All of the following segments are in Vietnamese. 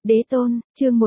Đế tôn, chương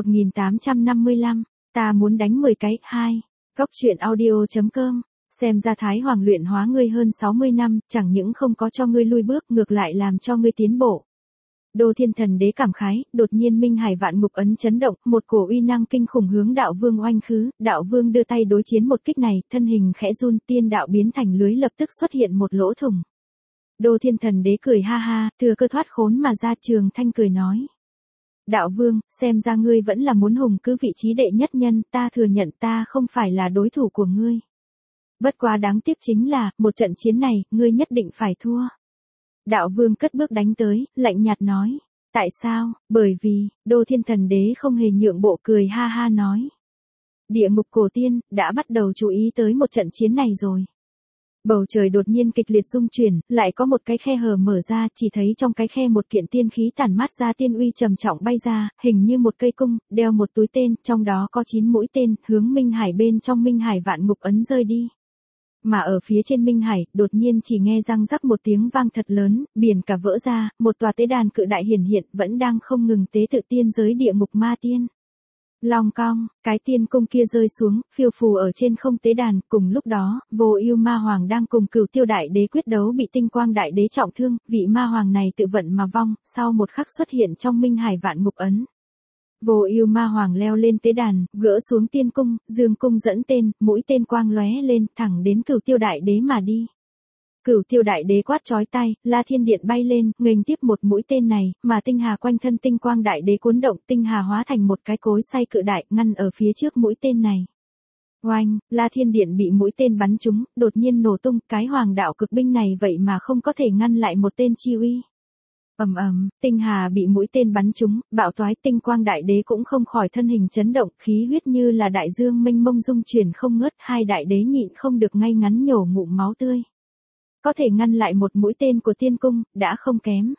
1855, ta muốn đánh 10 cái, 2. Cốc truyện audio.com, xem ra Thái Hoàng luyện hóa ngươi hơn 60 năm, chẳng những không có cho ngươi lui bước, ngược lại làm cho ngươi tiến bộ. Đô Thiên Thần Đế cảm khái, đột nhiên Minh Hải Vạn Ngục ấn chấn động, một cổ uy năng kinh khủng hướng Đạo Vương oanh khứ, Đạo Vương đưa tay đối chiến một kích này, thân hình khẽ run, tiên đạo biến thành lưới lập tức xuất hiện một lỗ thủng. Đô Thiên Thần Đế cười ha ha, thừa cơ thoát khốn mà ra, Trường Thanh cười nói. Đạo Vương, xem ra ngươi vẫn là muốn hùng cứ vị trí đệ nhất nhân, ta thừa nhận ta không phải là đối thủ của ngươi. Bất quá đáng tiếc chính là, một trận chiến này, ngươi nhất định phải thua. Đạo Vương cất bước đánh tới, lạnh nhạt nói. Tại sao? Bởi vì, Đô Thiên Thần Đế không hề nhượng bộ, cười ha ha nói. Địa ngục cổ tiên, đã bắt đầu chú ý tới một trận chiến này rồi. Bầu trời đột nhiên kịch liệt rung chuyển, lại có một cái khe hở mở ra, chỉ thấy trong cái khe một kiện tiên khí tản mát ra tiên uy trầm trọng bay ra, hình như một cây cung, đeo một túi tên, trong đó có 9 mũi tên, hướng Minh Hải bên trong Minh Hải Vạn Ngục ấn rơi đi. Mà ở phía trên Minh Hải, đột nhiên chỉ nghe răng rắc một tiếng vang thật lớn, biển cả vỡ ra, một tòa tế đàn cự đại hiển hiện, vẫn đang không ngừng tế tự tiên giới địa ngục ma tiên. Long cong, cái tiên cung kia rơi xuống, phiêu phù ở trên không tế đàn, cùng lúc đó, Vô Ưu Ma Hoàng đang cùng Cửu Tiêu Đại Đế quyết đấu bị Tinh Quang Đại Đế trọng thương, vị ma hoàng này tự vận mà vong, sau một khắc xuất hiện trong Minh Hải Vạn Ngục ấn. Vô Ưu Ma Hoàng leo lên tế đàn, gỡ xuống tiên cung, dương cung dẫn tên, mũi tên quang lóe lên, thẳng đến Cửu Tiêu Đại Đế mà đi. Cửu Tiêu Đại Đế quát chói tai, La Thiên Điện bay lên, nghênh tiếp một mũi tên này, mà tinh hà quanh thân Tinh Quang Đại Đế cuốn động, tinh hà hóa thành một cái cối xay cự đại, ngăn ở phía trước mũi tên này. Oanh, La Thiên Điện bị mũi tên bắn trúng, đột nhiên nổ tung, cái Hoàng đạo cực binh này vậy mà không có thể ngăn lại một tên chi uy. Ầm ầm, tinh hà bị mũi tên bắn trúng, bạo toái, Tinh Quang Đại Đế cũng không khỏi thân hình chấn động, khí huyết như là đại dương mênh mông dung chuyển không ngớt, hai đại đế nhịn không được ngay ngắn nhổ ngụm máu tươi. Có thể ngăn lại một mũi tên của tiên cung, đã không kém.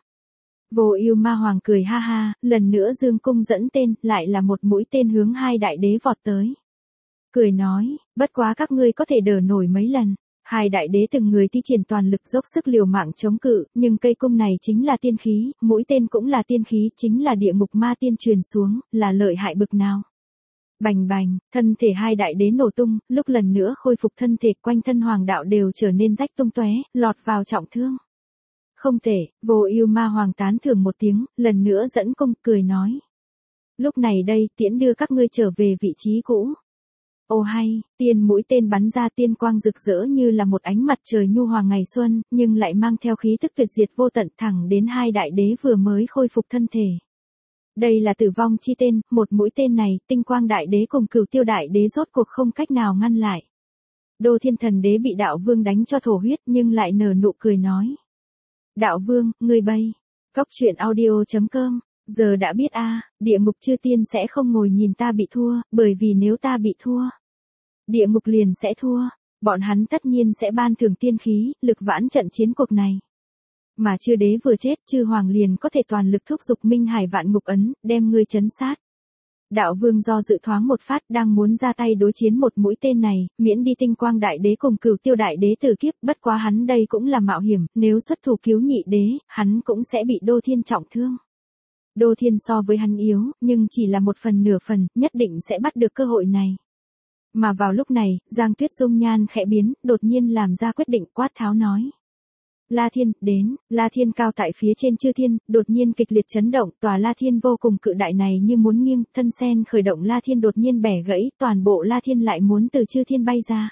Vô Ưu Ma Hoàng cười ha ha, lần nữa dương cung dẫn tên, lại là một mũi tên hướng hai đại đế vọt tới. Cười nói, bất quá các ngươi có thể đỡ nổi mấy lần. Hai đại đế từng người thi triển toàn lực dốc sức liều mạng chống cự, nhưng cây cung này chính là tiên khí, mũi tên cũng là tiên khí, chính là địa ngục ma tiên truyền xuống, là lợi hại bực nào. Bành bành, thân thể hai đại đế nổ tung, lúc lần nữa khôi phục thân thể, quanh thân hoàng đạo đều trở nên rách tung tóe, lọt vào trọng thương. Không thể, Vô Ưu Ma Hoàng tán thưởng một tiếng, lần nữa dẫn cung, cười nói. Lúc này đây, tiễn đưa các ngươi trở về vị trí cũ. Ô hay, tiên mũi tên bắn ra tiên quang rực rỡ như là một ánh mặt trời nhu hòa ngày xuân, nhưng lại mang theo khí tức tuyệt diệt vô tận thẳng đến hai đại đế vừa mới khôi phục thân thể. Đây là tử vong chi tên, một mũi tên này, Tinh Quang Đại Đế cùng Cửu Tiêu Đại Đế rốt cuộc không cách nào ngăn lại. Đô Thiên Thần Đế bị Đạo Vương đánh cho thổ huyết nhưng lại nở nụ cười nói. Đạo Vương, ngươi bay. Cốc truyện audio.com, giờ đã biết địa ngục chư tiên sẽ không ngồi nhìn ta bị thua, bởi vì nếu ta bị thua, địa ngục liền sẽ thua, bọn hắn tất nhiên sẽ ban thưởng tiên khí, lực vãn trận chiến cuộc này. Mà chư đế vừa chết, chư hoàng liền có thể toàn lực thúc giục Minh Hải Vạn Ngục ấn, đem ngươi trấn sát. Đạo Vương do dự thoáng một phát, đang muốn ra tay đối chiến một mũi tên này, miễn đi Tinh Quang Đại Đế cùng Cửu Tiêu Đại Đế tử kiếp, bất quá hắn đây cũng là mạo hiểm, nếu xuất thủ cứu nhị đế, hắn cũng sẽ bị Đô Thiên trọng thương. Đô Thiên so với hắn yếu, nhưng chỉ là một phần nửa phần, nhất định sẽ bắt được cơ hội này. Mà vào lúc này, Giang Tuyết dung nhan khẽ biến, đột nhiên làm ra quyết định, quát tháo nói. La Thiên, đến, La Thiên cao tại phía trên chư thiên, đột nhiên kịch liệt chấn động, tòa La Thiên vô cùng cự đại này như muốn nghiêng, thân sen khởi động La Thiên đột nhiên bẻ gãy, toàn bộ La Thiên lại muốn từ chư thiên bay ra.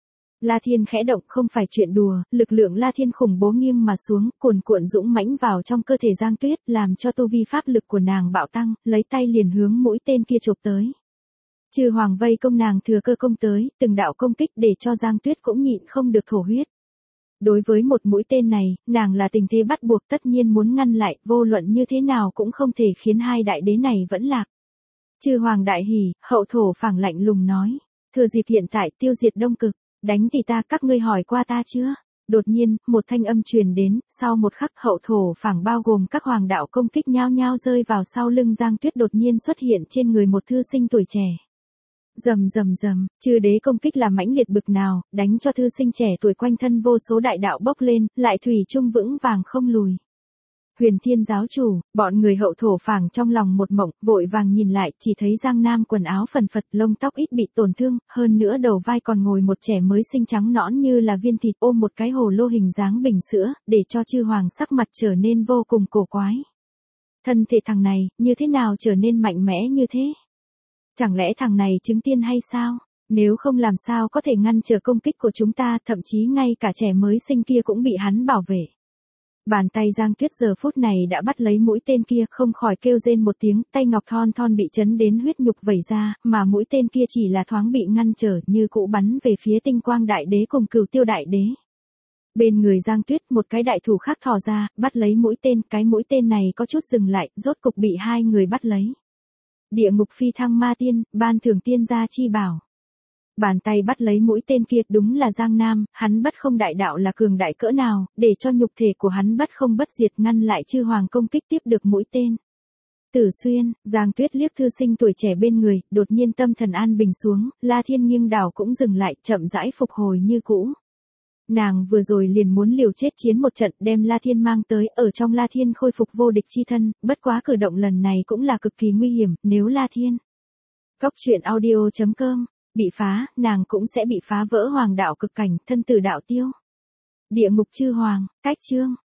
La Thiên khẽ động không phải chuyện đùa, lực lượng La Thiên khủng bố nghiêng mà xuống, cuồn cuộn dũng mãnh vào trong cơ thể Giang Tuyết, làm cho tu vi pháp lực của nàng bạo tăng, lấy tay liền hướng mũi tên kia chộp tới. Chư hoàng vây công nàng thừa cơ công tới, từng đạo công kích để cho Giang Tuyết cũng nhịn không được thổ huyết. Đối với một mũi tên này, nàng là tình thế bắt buộc tất nhiên muốn ngăn lại, vô luận như thế nào cũng không thể khiến hai đại đế này vẫn lạc. Chư hoàng đại hỉ, hậu thổ phảng lạnh lùng nói, thừa dịp hiện tại tiêu diệt Đông Cực, đánh thì ta, các ngươi hỏi qua ta chưa? Đột nhiên, một thanh âm truyền đến, sau một khắc hậu thổ phảng bao gồm các hoàng đạo công kích nhao nhao rơi vào sau lưng Giang Tuyết đột nhiên xuất hiện trên người một thư sinh tuổi trẻ. Rầm rầm rầm, chư đế công kích là mãnh liệt bực nào, đánh cho thư sinh trẻ tuổi quanh thân vô số đại đạo bốc lên, lại thủy chung vững vàng không lùi. Huyền Thiên giáo chủ, bọn người Hậu thổ phảng trong lòng một mộng, vội vàng nhìn lại, chỉ thấy Giang Nam quần áo phần phật, lông tóc ít bị tổn thương, hơn nữa đầu vai còn ngồi một trẻ mới sinh trắng nõn như là viên thịt, ôm một cái hồ lô hình dáng bình sữa, để cho chư hoàng sắc mặt trở nên vô cùng cổ quái. Thân thể thằng này, như thế nào trở nên mạnh mẽ như thế? Chẳng lẽ thằng này chứng tiên hay sao? Nếu không làm sao có thể ngăn trở công kích của chúng ta, thậm chí ngay cả trẻ mới sinh kia cũng bị hắn bảo vệ. Bàn tay Giang Tuyết giờ phút này đã bắt lấy mũi tên kia, không khỏi kêu rên một tiếng, tay ngọc thon thon bị chấn đến huyết nhục vẩy ra, mà mũi tên kia chỉ là thoáng bị ngăn trở, như cũ bắn về phía Tinh Quang Đại Đế cùng Cửu Tiêu Đại Đế. Bên người Giang Tuyết, một cái đại thủ khác thò ra, bắt lấy mũi tên, cái mũi tên này có chút dừng lại, rốt cục bị hai người bắt lấy. Địa ngục phi thăng ma tiên, ban thưởng tiên gia chi bảo. Bàn tay bắt lấy mũi tên kia, đúng là Giang Nam, hắn bất không đại đạo là cường đại cỡ nào, để cho nhục thể của hắn bất không bất diệt ngăn lại chư hoàng công kích tiếp được mũi tên. Tử Xuyên, Giang Tuyết liếc thư sinh tuổi trẻ bên người, đột nhiên tâm thần an bình xuống, La Thiên nghiêng đảo cũng dừng lại, chậm rãi phục hồi như cũ. Nàng vừa rồi liền muốn liều chết chiến một trận, đem La Thiên mang tới, ở trong La Thiên khôi phục vô địch chi thân, bất quá cử động lần này cũng là cực kỳ nguy hiểm, nếu La Thiên. Cốc truyện audio.com bị phá, nàng cũng sẽ bị phá vỡ hoàng đạo cực cảnh, thân tử đạo tiêu. Địa ngục chư hoàng, cách chương.